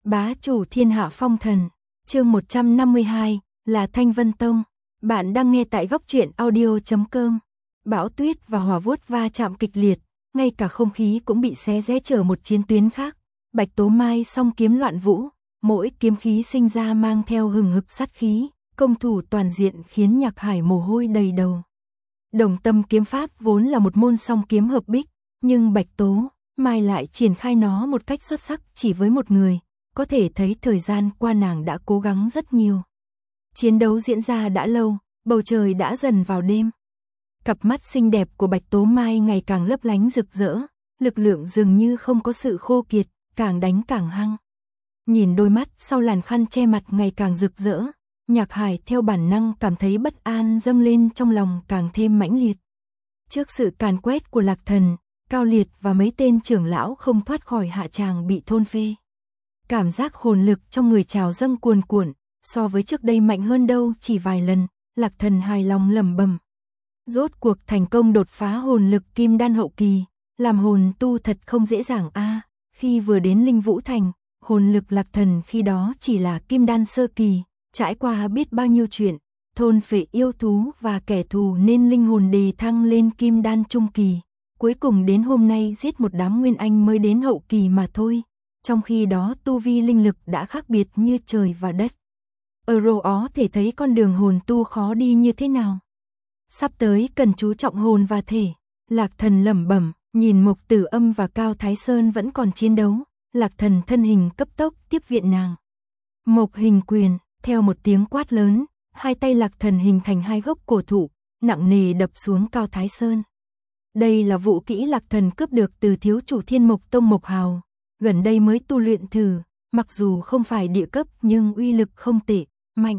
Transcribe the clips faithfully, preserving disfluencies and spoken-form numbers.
Bá chủ thiên hạ phong thần, chương một trăm năm mươi hai, là Thanh Vân Tông. Bạn đang nghe tại góc truyện audio chấm com. Bão tuyết và hỏa vuốt va chạm kịch liệt, ngay cả không khí cũng bị xé rẽ trở một chiến tuyến khác. Bạch Tố Mai song kiếm loạn vũ, mỗi kiếm khí sinh ra mang theo hừng hực sát khí, công thủ toàn diện khiến Nhạc Hải mồ hôi đầy đầu. Đồng tâm kiếm pháp vốn là một môn song kiếm hợp bích, nhưng Bạch Tố Mai lại triển khai nó một cách xuất sắc chỉ với một người, có thể thấy thời gian qua nàng đã cố gắng rất nhiều. Chiến đấu diễn ra đã lâu, bầu trời đã dần vào đêm. Cặp mắt xinh đẹp của Bạch Tố Mai ngày càng lấp lánh rực rỡ, lực lượng dường như không có sự khô kiệt, càng đánh càng hăng. Nhìn đôi mắt sau làn khăn che mặt ngày càng rực rỡ, Nhạc Hải theo bản năng cảm thấy bất an dâng lên trong lòng càng thêm mãnh liệt. Trước sự càn quét của Lạc Thần, Cao Liệt và mấy tên trưởng lão không thoát khỏi hạ tràng bị thôn phê. Cảm giác hồn lực trong người trào dâng cuồn cuộn, so với trước đây mạnh hơn đâu chỉ vài lần, Lạc Thần hài lòng lẩm bẩm. Rốt cuộc thành công đột phá hồn lực kim đan hậu kỳ, làm hồn tu thật không dễ dàng a. Khi vừa đến Linh Vũ Thành, hồn lực Lạc Thần khi đó chỉ là kim đan sơ kỳ, trải qua biết bao nhiêu chuyện, thôn phệ yêu thú và kẻ thù nên linh hồn đề thăng lên kim đan trung kỳ. Cuối cùng đến hôm nay giết một đám nguyên anh mới đến hậu kỳ mà thôi. Trong khi đó tu vi linh lực đã khác biệt như trời và đất. Ở rô ó thể thấy con đường hồn tu khó đi như thế nào. Sắp tới cần chú trọng hồn và thể. Lạc Thần lẩm bẩm, nhìn Mộc Tử Âm và Cao Thái Sơn vẫn còn chiến đấu. Lạc Thần thân hình cấp tốc tiếp viện nàng. Mộc hình quyền, theo một tiếng quát lớn, hai tay Lạc Thần hình thành hai gốc cổ thụ, nặng nề đập xuống Cao Thái Sơn. Đây là vũ kỹ Lạc Thần cướp được từ thiếu chủ Thiên Mộc Tông Mộc Hào, gần đây mới tu luyện thử, mặc dù không phải địa cấp nhưng uy lực không tệ, mạnh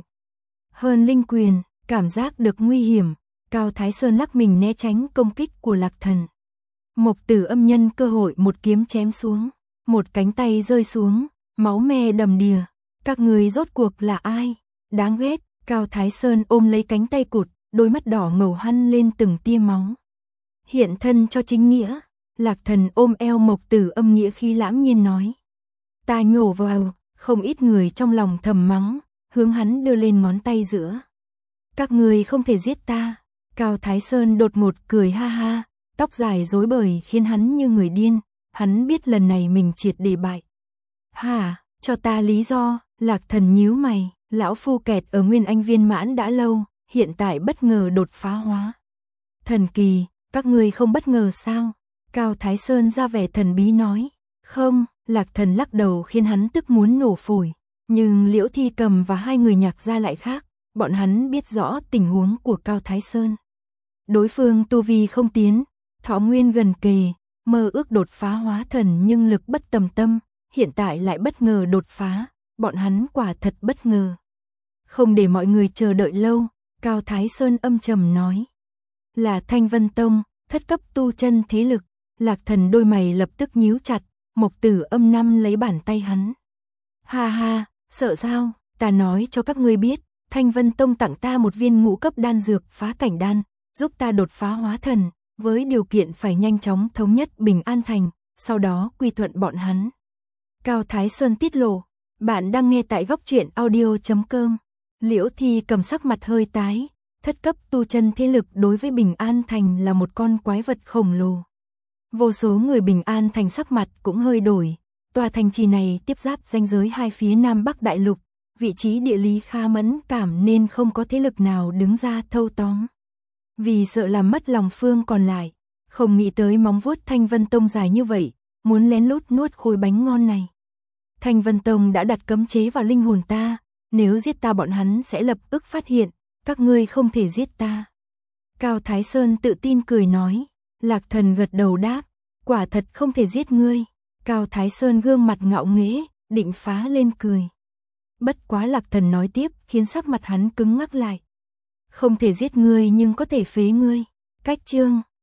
hơn linh quyền, cảm giác được nguy hiểm, Cao Thái Sơn lắc mình né tránh công kích của Lạc Thần. Mộc Tử Âm nhân cơ hội một kiếm chém xuống, một cánh tay rơi xuống, máu me đầm đìa. Các người rốt cuộc là ai? Đáng ghét, Cao Thái Sơn ôm lấy cánh tay cụt, đôi mắt đỏ ngầu hằn lên từng tia máu. Hiện thân cho chính nghĩa. Lạc Thần ôm eo Mộc Tử Âm nghĩa khí lãng nhiên nói. Ta nhổ vào, không ít người trong lòng thầm mắng, hướng hắn đưa lên ngón tay giữa. Các người không thể giết ta. Cao Thái Sơn đột ngột cười ha ha, tóc dài rối bời khiến hắn như người điên, hắn biết lần này mình triệt để bại. Hả, cho ta lý do. Lạc Thần nhíu mày, lão phu kẹt ở Nguyên Anh viên mãn đã lâu, hiện tại bất ngờ đột phá hóa thần kỳ, các ngươi không bất ngờ sao? Cao Thái Sơn ra vẻ thần bí nói. Không, Lạc Thần lắc đầu khiến hắn tức muốn nổ phổi. Nhưng Liễu Thi Cầm và hai người Nhạc gia lại khác, bọn hắn biết rõ tình huống của Cao Thái Sơn. Đối phương tu vi không tiến, thọ nguyên gần kề, mơ ước đột phá hóa thần nhưng lực bất tầm tâm, hiện tại lại bất ngờ đột phá, bọn hắn quả thật bất ngờ. Không để mọi người chờ đợi lâu, Cao Thái Sơn âm trầm nói. Là Thanh Vân Tông, thất cấp tu chân thế lực. Lạc Thần đôi mày lập tức nhíu chặt, Mộc Tử Âm nắm lấy bàn tay hắn. Ha ha, sợ sao, ta nói cho các ngươi biết, Thanh Vân Tông tặng ta một viên ngũ cấp đan dược phá cảnh đan, giúp ta đột phá hóa thần, với điều kiện phải nhanh chóng thống nhất Bình An Thành, sau đó quy thuận bọn hắn. Cao Thái Sơn tiết lộ, bạn đang nghe tại góc truyện audio chấm com. Liễu Thi Cầm sắc mặt hơi tái, thất cấp tu chân thế lực đối với Bình An Thành là một con quái vật khổng lồ. Vô số người Bình An Thành sắc mặt cũng hơi đổi, tòa thành trì này tiếp giáp ranh giới hai phía Nam Bắc Đại Lục, vị trí địa lý khá mẫn cảm nên không có thế lực nào đứng ra thâu tóm. Vì sợ làm mất lòng phương còn lại, không nghĩ tới móng vuốt Thanh Vân Tông dài như vậy, muốn lén lút nuốt khối bánh ngon này. Thanh Vân Tông đã đặt cấm chế vào linh hồn ta, nếu giết ta bọn hắn sẽ lập tức phát hiện, các ngươi không thể giết ta. Cao Thái Sơn tự tin cười nói. Lạc Thần gật đầu đáp, quả thật không thể giết ngươi. Cao Thái Sơn gương mặt ngạo nghễ, định phá lên cười. Bất quá Lạc Thần nói tiếp khiến sắc mặt hắn cứng ngắc lại. Không thể giết ngươi nhưng có thể phế ngươi. Cách chương